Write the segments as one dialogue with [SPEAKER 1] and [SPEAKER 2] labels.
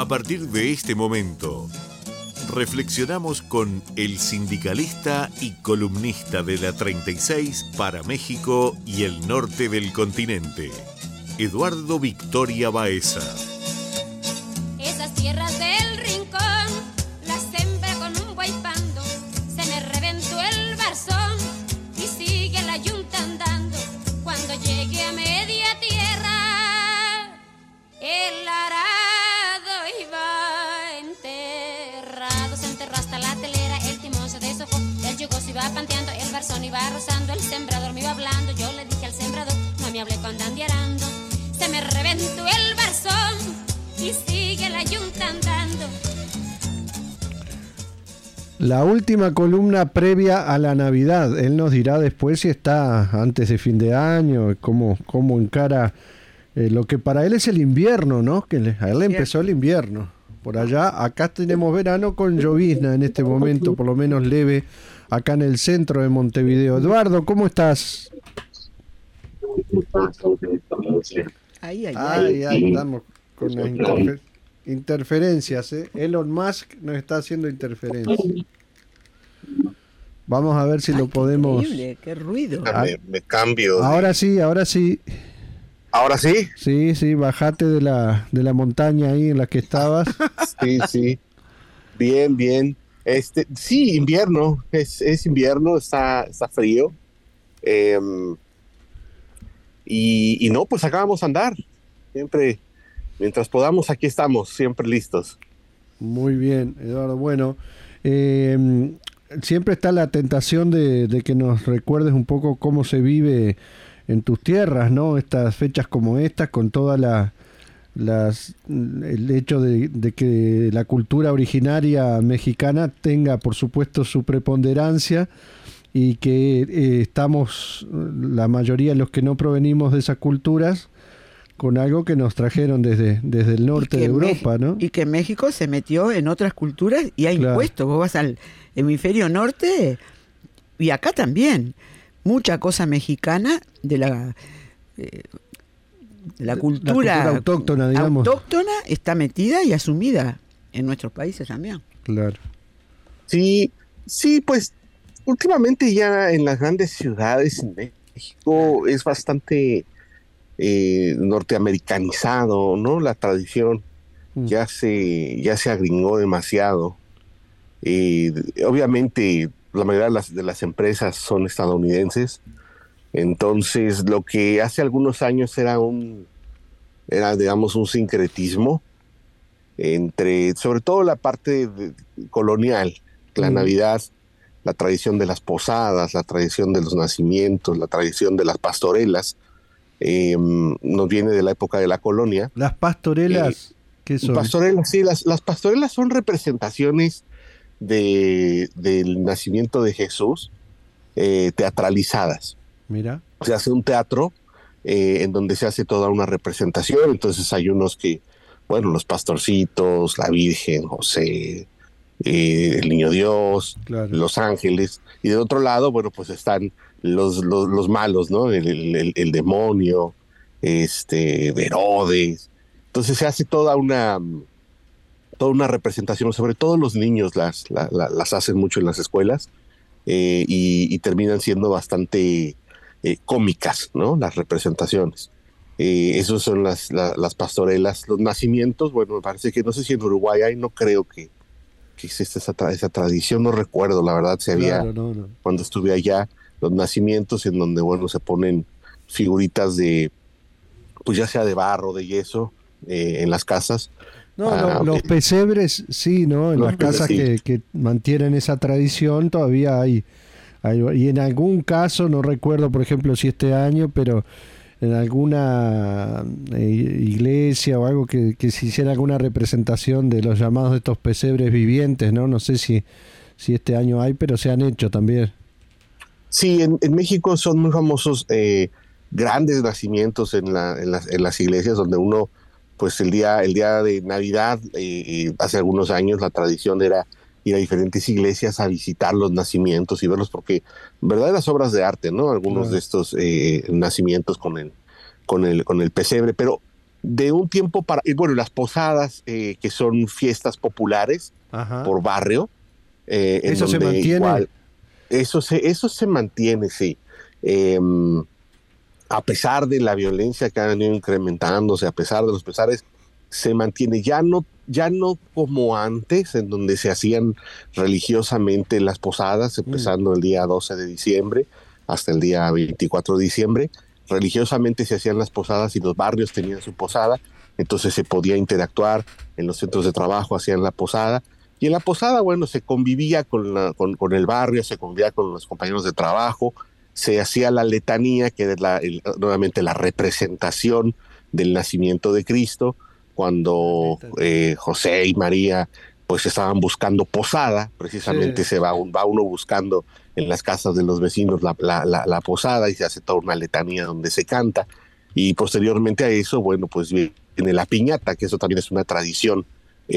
[SPEAKER 1] A partir de este momento, reflexionamos con el sindicalista y columnista de la 36 para México y el norte del continente, Eduardo Victoria Baeza.
[SPEAKER 2] Esas tierras del rincón las sembré con un guaypando, se me reventó el barzón y sigue la yunta andando. Cuando llegue a media tierra, el arado iba enterrado, se enterró hasta la telera, el timón se deshojó, el yugo se iba panteando, el barzón iba rozando, el sembrador me iba hablando. Yo le dije al sembrador, no me hable cuando ande arando. Se me reventó el barzón y sigue la yunta andando.
[SPEAKER 3] La última columna previa a la Navidad. Él nos dirá después si está antes de fin de año, cómo encara lo que para él es el invierno, ¿no? Que a él le empezó el invierno. Por allá, acá tenemos verano con llovizna en este momento, por lo menos leve, acá en el centro de Montevideo. Eduardo, ¿cómo estás? Ahí estamos con las interferencias, ¿eh? Elon Musk nos está haciendo interferencias. Vamos a ver si lo podemos...
[SPEAKER 4] Increíble, qué ruido.
[SPEAKER 5] Me cambio.
[SPEAKER 3] Ahora sí. ¿Ahora sí? Sí, bajate de la montaña ahí en la que estabas.
[SPEAKER 5] Sí. Bien. Sí, invierno. Es invierno, está frío. Y no, pues acá vamos a andar. Siempre, mientras podamos, aquí estamos, siempre listos.
[SPEAKER 3] Muy bien, Eduardo. Bueno, siempre está la tentación de que nos recuerdes un poco cómo se vive en tus tierras, ¿no? Estas fechas como estas, con toda el hecho de que la cultura originaria mexicana tenga, por supuesto, su preponderancia, y que estamos, la mayoría de los que no provenimos de esas culturas, con algo que nos trajeron desde el norte de Europa, ¿no?
[SPEAKER 4] Y que México se metió en otras culturas y ha impuesto. Vos vas al hemisferio norte y acá también. Mucha cosa mexicana de la cultura
[SPEAKER 3] autóctona, digamos.
[SPEAKER 4] Autóctona está metida y asumida en nuestros países también.
[SPEAKER 3] Claro.
[SPEAKER 5] Sí, pues últimamente ya en las grandes ciudades en México es bastante norteamericanizado, ¿no? La tradición ya se agringó demasiado. Obviamente la mayoría de las empresas son estadounidenses, entonces lo que hace algunos años era digamos un sincretismo entre, sobre todo la parte colonial, la Navidad, la tradición de las posadas, la tradición de los nacimientos, la tradición de las pastorelas, nos viene de la época de la colonia.
[SPEAKER 3] ¿Las pastorelas qué son?
[SPEAKER 5] Pastorelas, sí, las pastorelas son representaciones del nacimiento de Jesús, teatralizadas.
[SPEAKER 3] Mira.
[SPEAKER 5] Se hace un teatro en donde se hace toda una representación, entonces hay unos que, bueno, los pastorcitos, la Virgen, José, el Niño Dios, claro, los ángeles, y del otro lado, bueno, pues están los malos, ¿no? El demonio, Herodes. Entonces se hace toda una representación, sobre todo los niños las hacen mucho en las escuelas, y terminan siendo bastante cómicas, ¿no? Las representaciones. Esos son las pastorelas. Los nacimientos, bueno, me parece que, no sé si en Uruguay hay, no creo que existe esa tradición, no recuerdo, la verdad, si había, claro, no. Cuando estuve allá, los nacimientos en donde, bueno, se ponen figuritas de, pues ya sea de barro, de yeso, en las casas.
[SPEAKER 3] No, los pesebres, sí, ¿no? En las casas sí, que mantienen esa tradición todavía hay. Y en algún caso, no recuerdo, por ejemplo, si este año, pero en alguna iglesia o algo que se hiciera alguna representación de los llamados de estos pesebres vivientes, ¿no? No sé si este año hay, pero se han hecho también.
[SPEAKER 5] Sí, en México son muy famosos grandes nacimientos en las iglesias, donde uno, pues el día de Navidad, hace algunos años la tradición era ir a diferentes iglesias a visitar los nacimientos y verlos, porque verdaderas obras de arte, ¿no? Algunos de estos nacimientos con el pesebre, pero de un tiempo para, bueno, las posadas, que son fiestas populares por barrio.
[SPEAKER 3] ¿Eso se mantiene?
[SPEAKER 5] Igual, eso se mantiene, sí. A pesar de la violencia que ha venido incrementándose, a pesar de los pesares, se mantiene. Ya no como antes, en donde se hacían religiosamente las posadas, empezando el día 12 de diciembre hasta el día 24 de diciembre. Religiosamente se hacían las posadas y los barrios tenían su posada, entonces se podía interactuar. En los centros de trabajo hacían la posada, y en la posada, bueno, se convivía con el barrio, se convivía con los compañeros de trabajo, se hacía la letanía, que es nuevamente la representación del nacimiento de Cristo, cuando José y María pues estaban buscando posada. Precisamente se va uno buscando en las casas de los vecinos la posada, y se hace toda una letanía donde se canta. Y posteriormente a eso, bueno, pues viene la piñata, que eso también es una tradición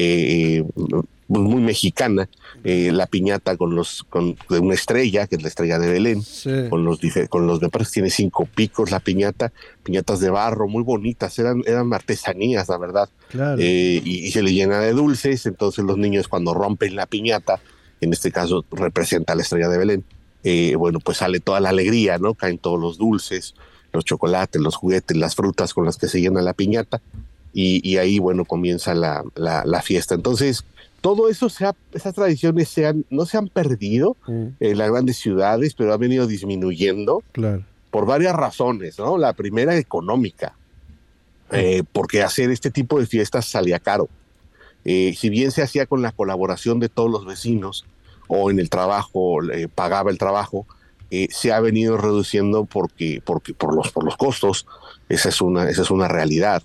[SPEAKER 5] muy mexicana. La piñata de una estrella, que es la estrella de Belén, con los me parece que tiene 5 picos la piñatas de barro muy bonitas, eran artesanías, la verdad. Claro. Y se le llena de dulces. Entonces los niños, cuando rompen la piñata, en este caso representa la estrella de Belén, bueno, pues sale toda la alegría, ¿no? Caen todos los dulces, los chocolates, los juguetes, las frutas con las que se llena la piñata, y ahí, bueno, comienza la fiesta. Entonces, todo eso, esas tradiciones no se han perdido en las grandes ciudades, pero ha venido disminuyendo, claro, por varias razones, ¿no? La primera, económica, porque hacer este tipo de fiestas salía caro. Si bien se hacía con la colaboración de todos los vecinos, o en el trabajo pagaba el trabajo, se ha venido reduciendo por los costos. Esa es una realidad.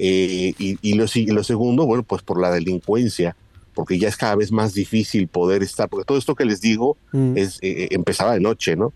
[SPEAKER 5] Y lo segundo, bueno, pues por la delincuencia, porque ya es cada vez más difícil poder estar, porque todo esto que les digo empezaba de noche, ¿no?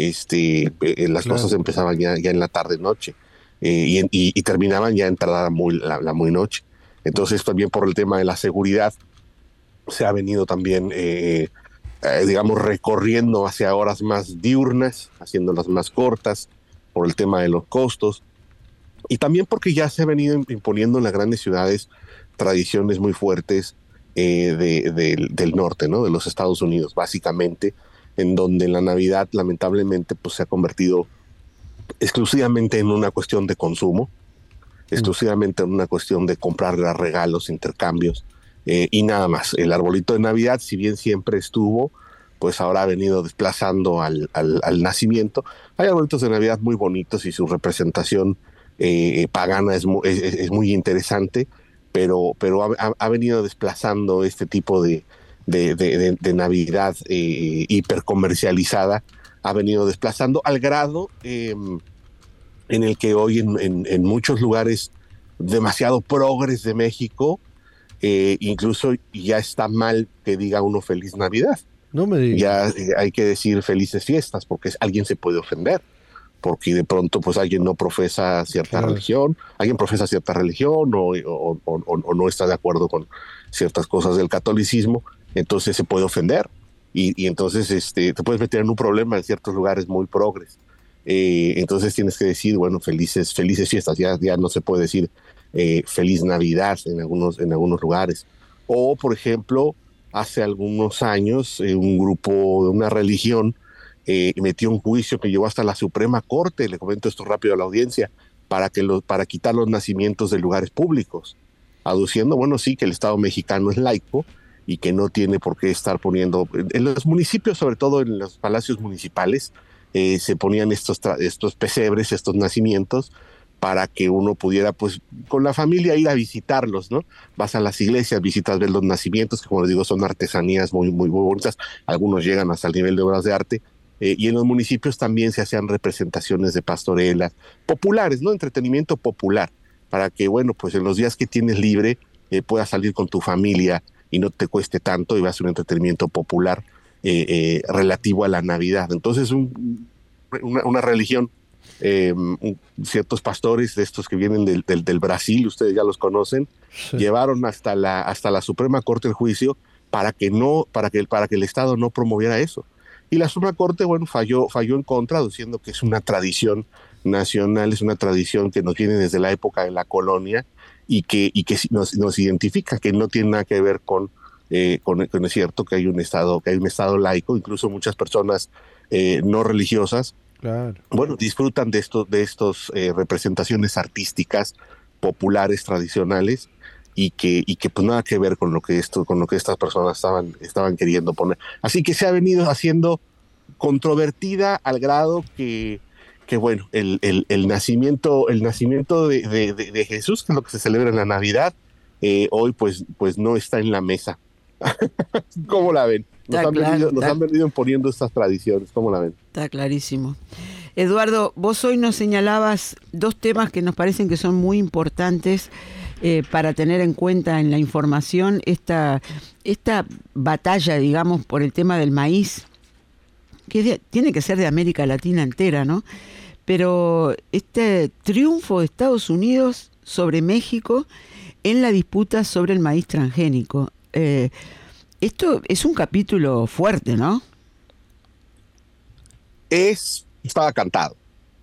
[SPEAKER 5] Las cosas empezaban ya en la tarde-noche, y terminaban ya entrada la muy noche. Entonces, también por el tema de la seguridad, se ha venido también, digamos, recorriendo hacia horas más diurnas, haciéndolas más cortas, por el tema de los costos, y también porque ya se ha venido imponiendo en las grandes ciudades tradiciones muy fuertes del norte, ¿no? De los Estados Unidos, básicamente, en donde la Navidad, lamentablemente, pues se ha convertido exclusivamente en una cuestión de consumo, exclusivamente en una cuestión de comprar regalos, intercambios, y nada más. El arbolito de Navidad, si bien siempre estuvo, pues ahora ha venido desplazando al nacimiento. Hay arbolitos de Navidad muy bonitos, y su representación pagana es muy interesante, pero ha venido desplazando este tipo de Navidad hipercomercializada, ha venido desplazando al grado en el que hoy en muchos lugares demasiado progres de México, incluso ya está mal que diga uno Feliz Navidad.
[SPEAKER 3] No me digas.
[SPEAKER 5] Ya hay que decir Felices Fiestas, porque alguien se puede ofender, porque de pronto pues alguien no profesa cierta religión, o no está de acuerdo con ciertas cosas del catolicismo, entonces se puede ofender, y entonces te puedes meter en un problema en ciertos lugares muy progres. Entonces tienes que decir, bueno, felices fiestas, ya no se puede decir Feliz Navidad en algunos lugares. O, por ejemplo, hace algunos años, un grupo de una religión metió un juicio que llevó hasta la Suprema Corte, le comento esto rápido a la audiencia, para quitar los nacimientos de lugares públicos, aduciendo, bueno, sí, que el Estado mexicano es laico y que no tiene por qué estar poniendo, en los municipios, sobre todo en los palacios municipales, se ponían estos pesebres, estos nacimientos, para que uno pudiera, pues, con la familia ir a visitarlos, ¿no? Vas a las iglesias, visitas, ver los nacimientos, que como les digo, son artesanías muy, muy, muy bonitas, algunos llegan hasta el nivel de obras de arte, y en los municipios también se hacían representaciones de pastorelas populares, ¿no? Entretenimiento popular, para que, bueno, pues en los días que tienes libre, puedas salir con tu familia y no te cueste tanto, y vas a un entretenimiento popular relativo a la Navidad. Entonces, una religión, ciertos pastores de estos que vienen del Brasil, ustedes ya los conocen, llevaron hasta la Suprema Corte el juicio para que el Estado no promoviera eso. Y la Suprema Corte, bueno, falló en contra, diciendo que es una tradición nacional es una tradición que nos viene desde la época de la colonia y que nos identifica, que no tiene nada que ver con es cierto que hay un estado laico, incluso muchas personas no religiosas, claro, bueno, disfrutan de estos representaciones artísticas populares tradicionales y que pues nada que ver con lo que estas personas estaban queriendo poner. Así que se ha venido haciendo controvertida al grado que bueno, el nacimiento de Jesús, que es lo que se celebra en la Navidad, hoy pues no está en la mesa. ¿Cómo la ven? Nos han venido imponiendo estas tradiciones. ¿Cómo la ven?
[SPEAKER 4] Está clarísimo. Eduardo, vos hoy nos señalabas dos temas que nos parecen que son muy importantes para tener en cuenta en la información, esta batalla, digamos, por el tema del maíz, que tiene que ser de América Latina entera, ¿no? Pero este triunfo de Estados Unidos sobre México en la disputa sobre el maíz transgénico. Esto es un capítulo fuerte, ¿no?
[SPEAKER 5] Estaba cantado.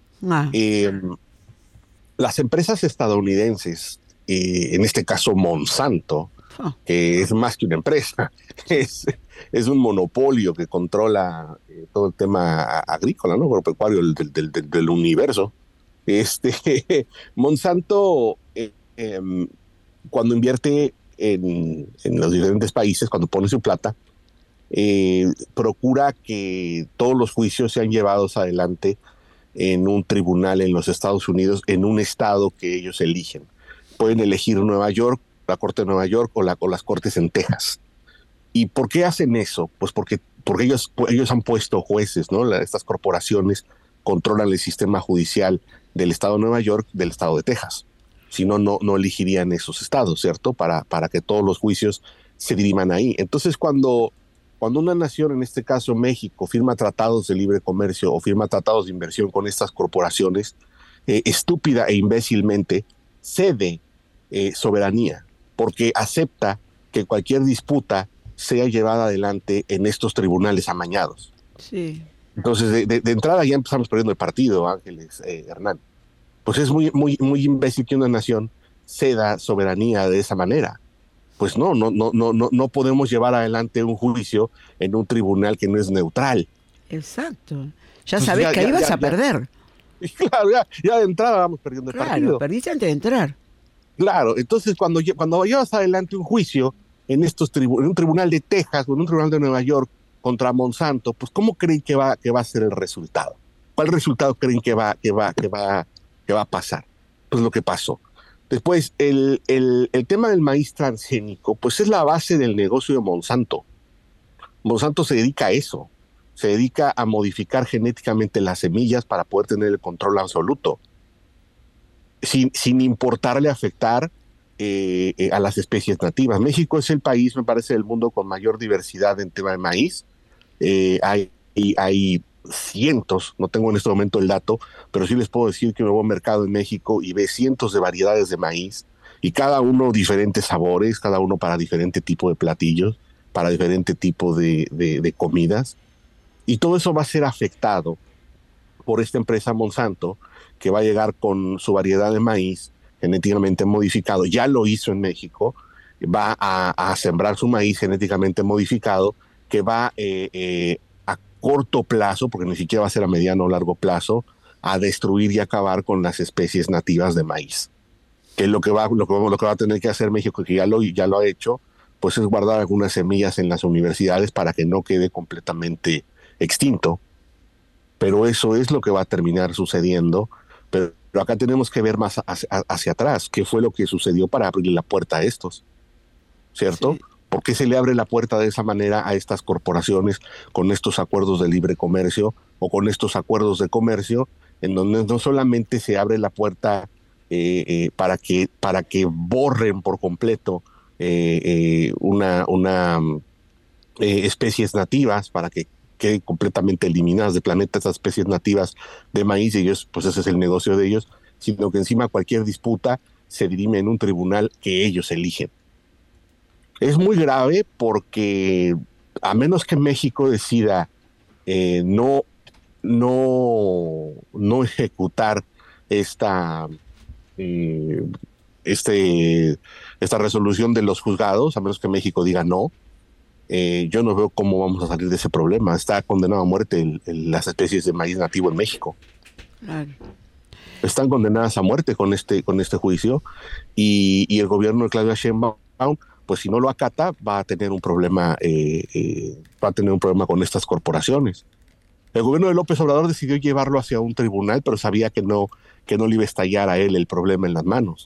[SPEAKER 5] Las empresas estadounidenses, en este caso Monsanto, que es más que una empresa, es un monopolio que controla todo el tema agrícola, ¿no? Agropecuario del universo. Monsanto, cuando invierte en los diferentes países, cuando pone su plata, procura que todos los juicios sean llevados adelante en un tribunal en los Estados Unidos, en un estado que ellos eligen. Pueden elegir Nueva York, la Corte de Nueva York o las Cortes en Texas. ¿Y por qué hacen eso? Pues porque ellos han puesto jueces, ¿no? Estas corporaciones controlan el sistema judicial del estado de Nueva York, del estado de Texas. Si no, no elegirían esos estados, ¿cierto? Para que todos los juicios se diriman ahí. Entonces, cuando una nación, en este caso México, firma tratados de libre comercio o firma tratados de inversión con estas corporaciones, estúpida e imbécilmente cede soberanía, porque acepta que cualquier disputa sea llevada adelante en estos tribunales amañados.
[SPEAKER 4] Sí.
[SPEAKER 5] Entonces, de entrada ya empezamos perdiendo el partido, Ángeles, Hernán. Pues es muy, muy, muy imbécil que una nación ceda soberanía de esa manera. Pues no podemos llevar adelante un juicio en un tribunal que no es neutral.
[SPEAKER 4] Exacto. Ya sabés que ahí vas a perder.
[SPEAKER 5] Claro, ya de entrada vamos perdiendo el partido.
[SPEAKER 4] Claro, perdiste antes de entrar.
[SPEAKER 5] Claro, entonces cuando llevas adelante un juicio en un tribunal de Texas o en un tribunal de Nueva York contra Monsanto, pues ¿cómo creen que va a ser el resultado? ¿Cuál resultado creen que va a pasar? Pues lo que pasó. Después, el tema del maíz transgénico, pues es la base del negocio de Monsanto. Monsanto se dedica a eso. Se dedica a modificar genéticamente las semillas para poder tener el control absoluto, sin importarle afectar a las especies nativas. México es el país, me parece, del mundo con mayor diversidad en tema de maíz. Hay cientos, no tengo en este momento el dato, pero sí les puedo decir que me voy a un mercado en México y ve cientos de variedades de maíz, y cada uno diferentes sabores, cada uno para diferente tipo de platillos, para diferente tipo de comidas, y todo eso va a ser afectado por esta empresa Monsanto, que va a llegar con su variedad de maíz genéticamente modificado. Ya lo hizo en México, va a sembrar su maíz genéticamente modificado, que va a corto plazo, porque ni siquiera va a ser a mediano o largo plazo, a destruir y acabar con las especies nativas de maíz. Que es lo que va a tener que hacer México, que ya lo ha hecho, pues es guardar algunas semillas en las universidades para que no quede completamente extinto. Pero eso es lo que va a terminar sucediendo. Pero acá tenemos que ver más hacia atrás, qué fue lo que sucedió para abrir la puerta a estos, ¿cierto? Sí. ¿Por qué se le abre la puerta de esa manera a estas corporaciones con estos acuerdos de libre comercio o con estos acuerdos de comercio en donde no solamente se abre la puerta para que borren por completo especies nativas, para que queden completamente eliminadas del planeta esas especies nativas de maíz, y ellos, pues ese es el negocio de ellos, sino que encima cualquier disputa se dirime en un tribunal que ellos eligen. Es muy grave porque a menos que México decida no ejecutar esta esta resolución de los juzgados, a menos que México diga no. Yo no veo cómo vamos a salir de ese problema. Está condenado a muerte las especies de maíz nativo en México. Claro. Están condenadas a muerte con este juicio, y el gobierno de Claudia Sheinbaum, pues si no lo acata, va a tener un problema con estas corporaciones. El gobierno de López Obrador decidió llevarlo hacia un tribunal, pero sabía que no le iba a estallar a él el problema en las manos.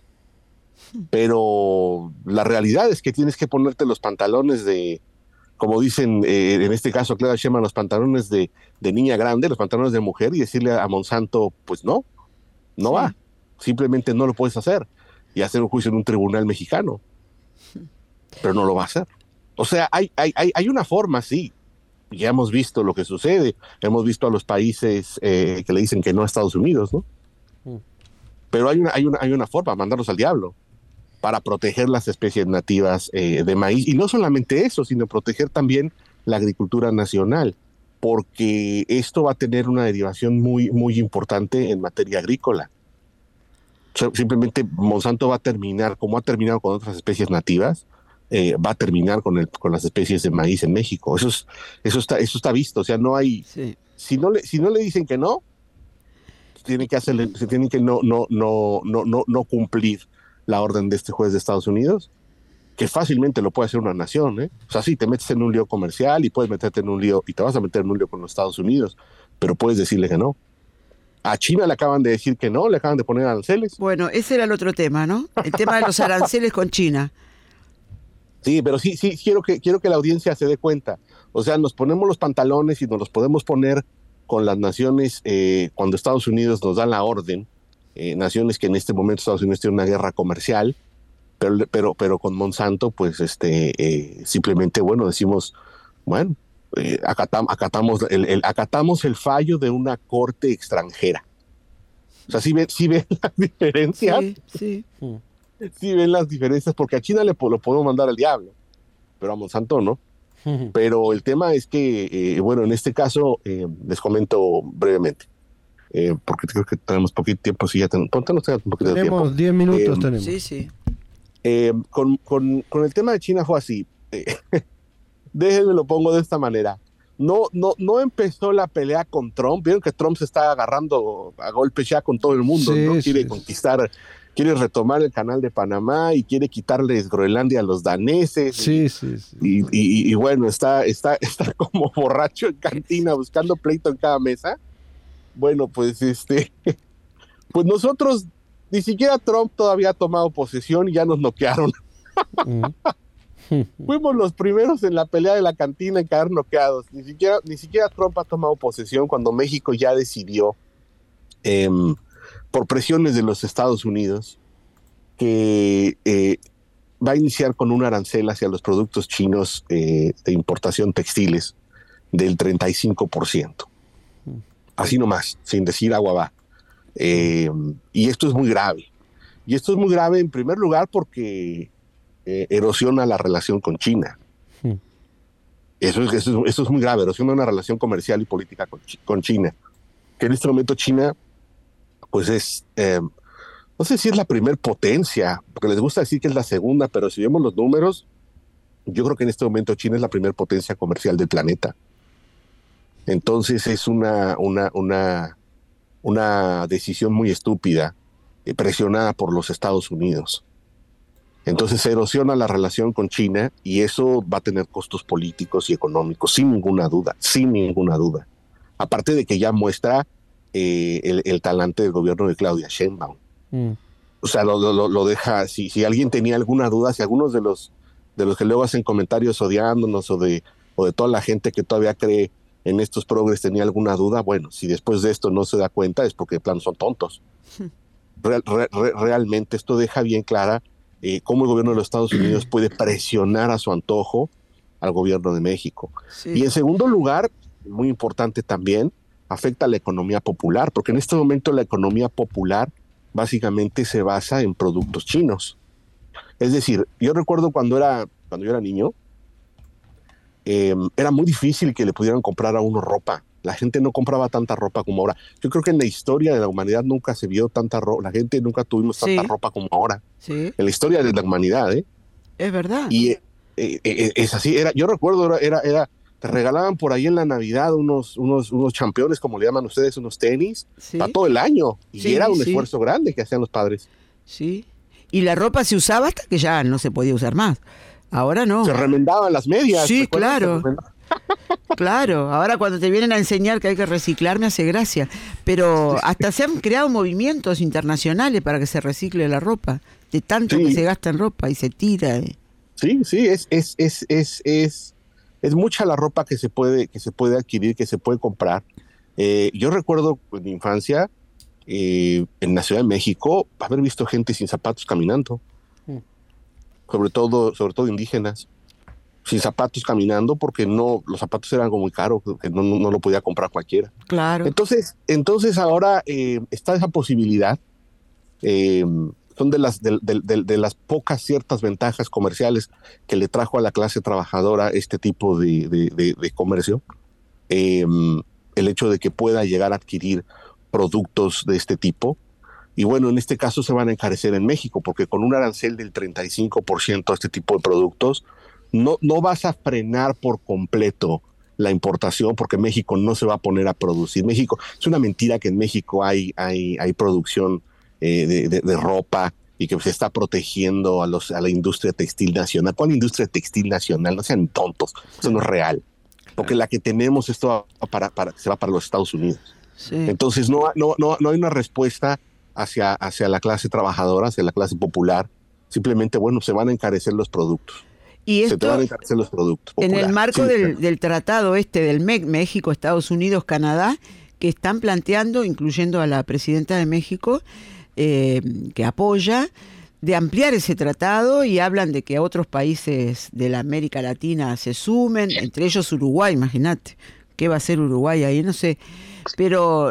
[SPEAKER 5] Pero la realidad es que tienes que ponerte los pantalones de, como dicen en este caso Claudia Sheinbaum, los pantalones de niña grande, los pantalones de mujer, y decirle a Monsanto, pues no va, simplemente no lo puedes hacer, y hacer un juicio en un tribunal mexicano, pero no lo va a hacer. O sea, hay una forma, sí. Ya hemos visto lo que sucede, hemos visto a los países que le dicen que no a Estados Unidos, ¿no? Pero hay una forma, mandarlos al diablo, para proteger las especies nativas de maíz, y no solamente eso, sino proteger también la agricultura nacional, porque esto va a tener una derivación muy, muy importante en materia agrícola. Simplemente Monsanto va a terminar, como ha terminado con otras especies nativas, va a terminar con las especies de maíz en México. Eso está visto. O sea, no hay. Sí. Si no le dicen que no, se tienen que no cumplir la orden de este juez de Estados Unidos, que fácilmente lo puede hacer una nación, ¿eh? O sea, sí, te metes en un lío comercial y puedes meterte en un lío, y te vas a meter en un lío con los Estados Unidos, pero puedes decirle que no. A China le acaban de decir que no, le acaban de poner aranceles.
[SPEAKER 4] Bueno, ese era el otro tema, ¿no? El tema de los aranceles con China.
[SPEAKER 5] Sí, pero sí quiero que la audiencia se dé cuenta. O sea, nos ponemos los pantalones y nos los podemos poner con las naciones cuando Estados Unidos nos da la orden, naciones que en este momento Estados Unidos tiene una guerra comercial, pero con Monsanto, pues simplemente, bueno, decimos, bueno, acatamos el fallo de una corte extranjera. O sea, ¿sí ven las diferencias?
[SPEAKER 4] Sí.
[SPEAKER 5] Sí ven las diferencias, porque a China lo podemos mandar al diablo, pero a Monsanto no. Pero el tema es que, bueno, en este caso, les comento brevemente, porque creo que tenemos poquito tiempo. Si ya tenemos un poquito de tiempo.
[SPEAKER 3] Tenemos 10 minutos. Tenemos.
[SPEAKER 4] Sí.
[SPEAKER 5] Con el tema de China fue así. Déjenme lo pongo de esta manera. No empezó la pelea con Trump. Vieron que Trump se está agarrando a golpes ya con todo el mundo, sí, ¿no? Quiere conquistar, quiere retomar el canal de Panamá y quiere quitarles Groenlandia a los daneses.
[SPEAKER 3] Sí.
[SPEAKER 5] Y bueno, está como borracho en cantina buscando pleito en cada mesa. Bueno, pues pues nosotros, ni siquiera Trump todavía ha tomado posesión y ya nos noquearon. Fuimos los primeros en la pelea de la cantina en caer noqueados. Ni siquiera Trump ha tomado posesión cuando México ya decidió, por presiones de los Estados Unidos, que va a iniciar con un arancel hacia los productos chinos de importación textiles del 35%. Así nomás, sin decir agua va. Y esto es muy grave. Y esto es muy grave en primer lugar porque erosiona la relación con China. Eso es muy grave, erosiona una relación comercial y política con China. Que en este momento China, pues es, no sé si es la primer potencia, porque les gusta decir que es la segunda, pero si vemos los números, yo creo que en este momento China es la primer potencia comercial del planeta. Entonces es una decisión muy estúpida, presionada por los Estados Unidos. Entonces se erosiona la relación con China y eso va a tener costos políticos y económicos, sin ninguna duda. Aparte de que ya muestra el talante del gobierno de Claudia Sheinbaum. O sea, lo deja, si alguien tenía alguna duda, si algunos de los que luego hacen comentarios odiándonos o de toda la gente que todavía cree en estos progres tenía alguna duda, bueno, si después de esto no se da cuenta es porque de plano son tontos. Realmente esto deja bien clara cómo el gobierno de los Estados Unidos puede presionar a su antojo al gobierno de México. Sí. Y en segundo lugar, muy importante también, afecta a la economía popular, porque en este momento la economía popular básicamente se basa en productos chinos. Es decir, yo recuerdo cuando yo era niño, era muy difícil que le pudieran comprar a uno ropa La gente no compraba tanta ropa como ahora. Yo creo que en la historia de la humanidad nunca se vio tanta ropa. La gente nunca tuvimos tanta ropa como ahora.
[SPEAKER 4] Sí.
[SPEAKER 5] En la historia de la humanidad, ¿eh?
[SPEAKER 4] Es verdad.
[SPEAKER 5] Y es así. Yo recuerdo, te regalaban por ahí en la Navidad unos championes, como le llaman ustedes, unos tenis, para todo el año. Y era un esfuerzo grande que hacían los padres.
[SPEAKER 4] Sí. Y la ropa se usaba hasta que ya no se podía usar más. Ahora no.
[SPEAKER 5] Se remendaban las medias.
[SPEAKER 4] Sí, claro. Claro, ahora cuando te vienen a enseñar que hay que reciclar me hace gracia, pero hasta se han creado movimientos internacionales para que se recicle la ropa, de tanto que se gasta en ropa y se tira.
[SPEAKER 5] Sí, es mucha la ropa que se puede adquirir, que se puede comprar. Yo recuerdo en mi infancia, en la Ciudad de México, haber visto gente sin zapatos caminando, sobre todo indígenas, sin zapatos caminando, porque los zapatos eran algo muy caro, que no lo podía comprar cualquiera.
[SPEAKER 4] Claro.
[SPEAKER 5] Entonces ahora está esa posibilidad. Son de las pocas ciertas ventajas comerciales que le trajo a la clase trabajadora este tipo de comercio. El hecho de que pueda llegar a adquirir productos de este tipo. Y bueno, en este caso se van a encarecer en México, porque con un arancel del 35% a este tipo de productos, no vas a frenar por completo la importación, porque México no se va a poner a producir. México, es una mentira que en México hay producción de ropa y que se está protegiendo a la industria textil nacional. ¿Cuál industria textil nacional? No sean tontos, eso no es real. Porque la que tenemos esto se va para los Estados Unidos. Sí. Entonces no hay una respuesta hacia la clase trabajadora, hacia la clase popular. Simplemente, se van a encarecer los productos.
[SPEAKER 4] Y esto,
[SPEAKER 5] se te van a encarecer los productos populares.
[SPEAKER 4] En el marco del tratado del MEC, México, Estados Unidos, Canadá, que están planteando, incluyendo a la presidenta de México, que apoya, de ampliar ese tratado, y hablan de que otros países de la América Latina se sumen, entre ellos Uruguay. Imagínate, ¿qué va a hacer Uruguay ahí? No sé. Pero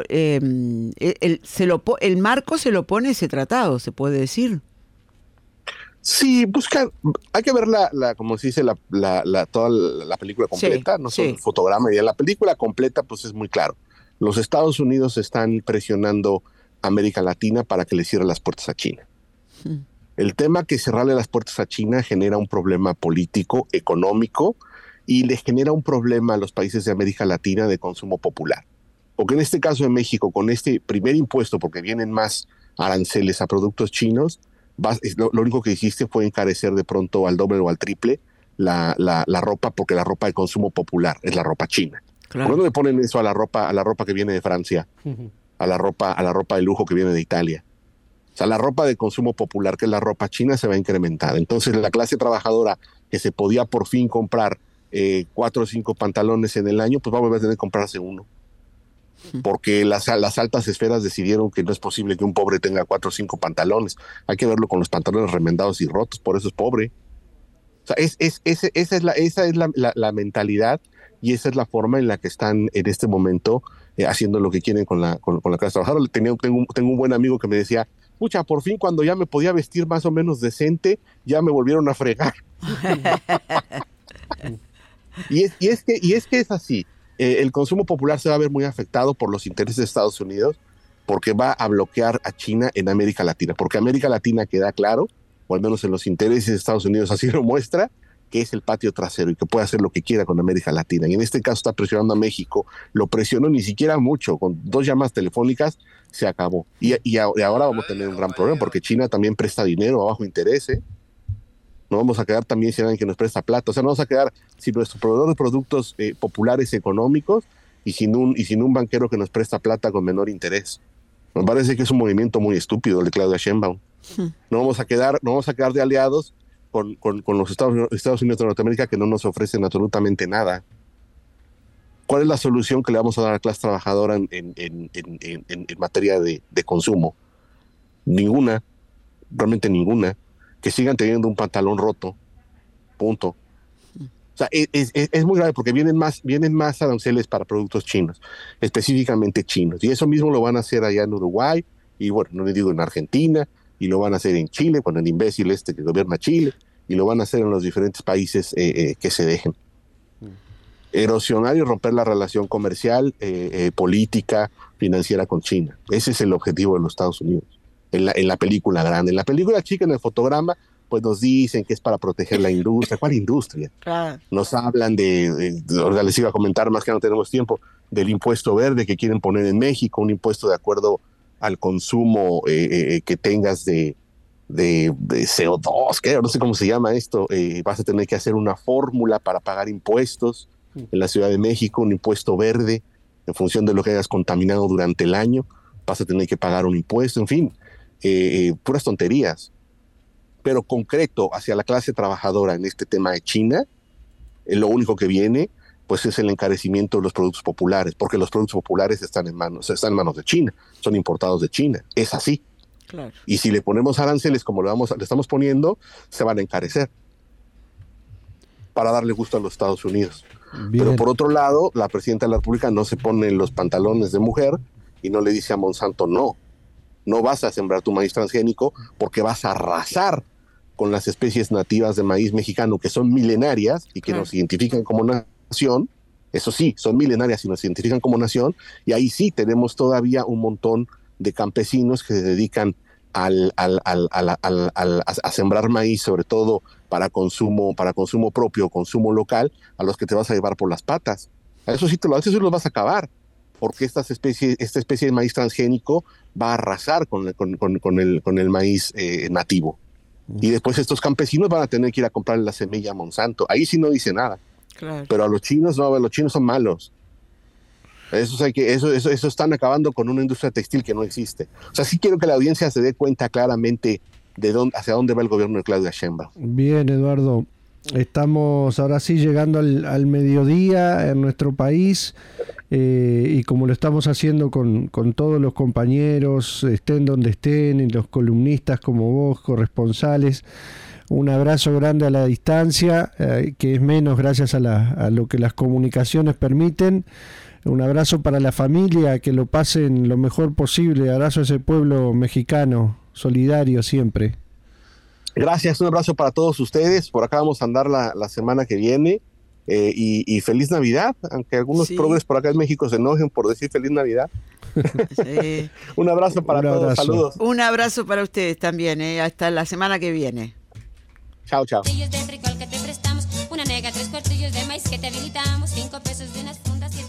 [SPEAKER 4] el marco se lo pone ese tratado, se puede decir.
[SPEAKER 5] Sí, hay que ver como se dice, toda la película completa, no solo el fotograma, y en la película completa pues es muy claro. Los Estados Unidos están presionando a América Latina para que le cierre las puertas a China. El tema que cerrarle las puertas a China genera un problema político, económico, y le genera un problema a los países de América Latina de consumo popular. Porque en este caso de México, con este primer impuesto, porque vienen más aranceles a productos chinos, lo único que hiciste fue encarecer de pronto al doble o al triple la ropa, porque la ropa de consumo popular es la ropa china. Claro. ¿Por qué no le ponen eso a la ropa que viene de Francia? A la ropa de lujo que viene de Italia. O sea, la ropa de consumo popular, que es la ropa china, se va a incrementar. Entonces la clase trabajadora que se podía por fin comprar 4 o 5 pantalones en el año, pues va a volver a tener que comprarse uno. Porque las altas esferas decidieron que no es posible que un pobre tenga 4 o 5 pantalones. Hay que verlo con los pantalones remendados y rotos, por eso es pobre. O sea, esa es la mentalidad, y esa es la forma en la que están en este momento haciendo lo que quieren con la clase trabajadora. Tengo un buen amigo que me decía, pucha, por fin cuando ya me podía vestir más o menos decente, ya me volvieron a fregar. y es que es así. El consumo popular se va a ver muy afectado por los intereses de Estados Unidos, porque va a bloquear a China en América Latina, porque América Latina queda claro, o al menos en los intereses de Estados Unidos así lo muestra, que es el patio trasero y que puede hacer lo que quiera con América Latina. Y en este caso está presionando a México, lo presionó ni siquiera mucho, con 2 llamadas telefónicas se acabó. Y ahora vamos a tener un gran problema, porque China también presta dinero a bajo interés, No vamos a quedar también sin alguien que nos presta plata. O sea, no vamos a quedar sin nuestro proveedor de productos populares económicos y sin un banquero que nos presta plata con menor interés. Me parece que es un movimiento muy estúpido el de Claudia Sheinbaum. No vamos a quedar de aliados con los Estados Unidos de Norteamérica, que no nos ofrecen absolutamente nada. ¿Cuál es la solución que le vamos a dar a la clase trabajadora en materia de consumo? Ninguna, realmente ninguna. Que sigan teniendo un pantalón roto, punto. O sea, es muy grave, porque vienen más aranceles para productos chinos, específicamente chinos, y eso mismo lo van a hacer allá en Uruguay, y bueno, no le digo en Argentina, y lo van a hacer en Chile, con el imbécil que gobierna Chile, y lo van a hacer en los diferentes países que se dejen. erosionar y romper la relación comercial, política, financiera con China. Ese es el objetivo de los Estados Unidos, en la película grande. En la película chica, en el fotograma, pues nos dicen que es para proteger la industria. ¿Cuál industria? Nos hablan ahora les iba a comentar, más que no tenemos tiempo, del impuesto verde que quieren poner en México, un impuesto de acuerdo al consumo que tengas de CO2, que no sé cómo se llama esto. Vas a tener que hacer una fórmula para pagar impuestos en la Ciudad de México, un impuesto verde, en función de lo que hayas contaminado durante el año, vas a tener que pagar un impuesto, en fin, puras tonterías. Pero concreto hacia la clase trabajadora en este tema de China, lo único que viene pues es el encarecimiento de los productos populares, porque los productos populares están en manos de China, son importados de China, es así. Claro. Y si le ponemos aranceles como le estamos poniendo, se van a encarecer para darle gusto a los Estados Unidos. Bien. Pero por otro lado, la presidenta de la República no se pone los pantalones de mujer y no le dice a Monsanto, no vas a sembrar tu maíz transgénico porque vas a arrasar con las especies nativas de maíz mexicano que son milenarias y que nos identifican como nación. Eso sí, son milenarias y nos identifican como nación, y ahí sí tenemos todavía un montón de campesinos que se dedican a sembrar maíz, sobre todo para consumo propio, consumo local, a los que te vas a llevar por las patas. A eso sí los vas a acabar, porque esta especie de maíz transgénico va a arrasar con el maíz nativo. Y después estos campesinos van a tener que ir a comprar la semilla a Monsanto. Ahí sí no dice nada. Claro. Pero a los chinos no, los chinos son malos. Eso están acabando con una industria textil que no existe. O sea, sí quiero que la audiencia se dé cuenta claramente hacia dónde va el gobierno de Claudia Sheinbaum.
[SPEAKER 3] Bien, Eduardo. Estamos ahora sí llegando al mediodía en nuestro país, y como lo estamos haciendo con todos los compañeros, estén donde estén, y los columnistas como vos, corresponsales, un abrazo grande a la distancia, que es menos gracias a lo que las comunicaciones permiten. Un abrazo para la familia, que lo pasen lo mejor posible. Abrazo a ese pueblo mexicano, solidario siempre.
[SPEAKER 5] Gracias, un abrazo para todos ustedes. Por acá vamos a andar la semana que viene, y feliz Navidad, aunque algunos progres por acá en México se enojen por decir feliz Navidad. Sí. Un abrazo para todos, saludos.
[SPEAKER 4] Un abrazo para ustedes también, hasta la semana que viene.
[SPEAKER 5] Chao, chao.
[SPEAKER 2] De frijol que te prestamos, una nega, 3 cuartillos de maíz que te habilitamos, 5 pesos de unas fundas y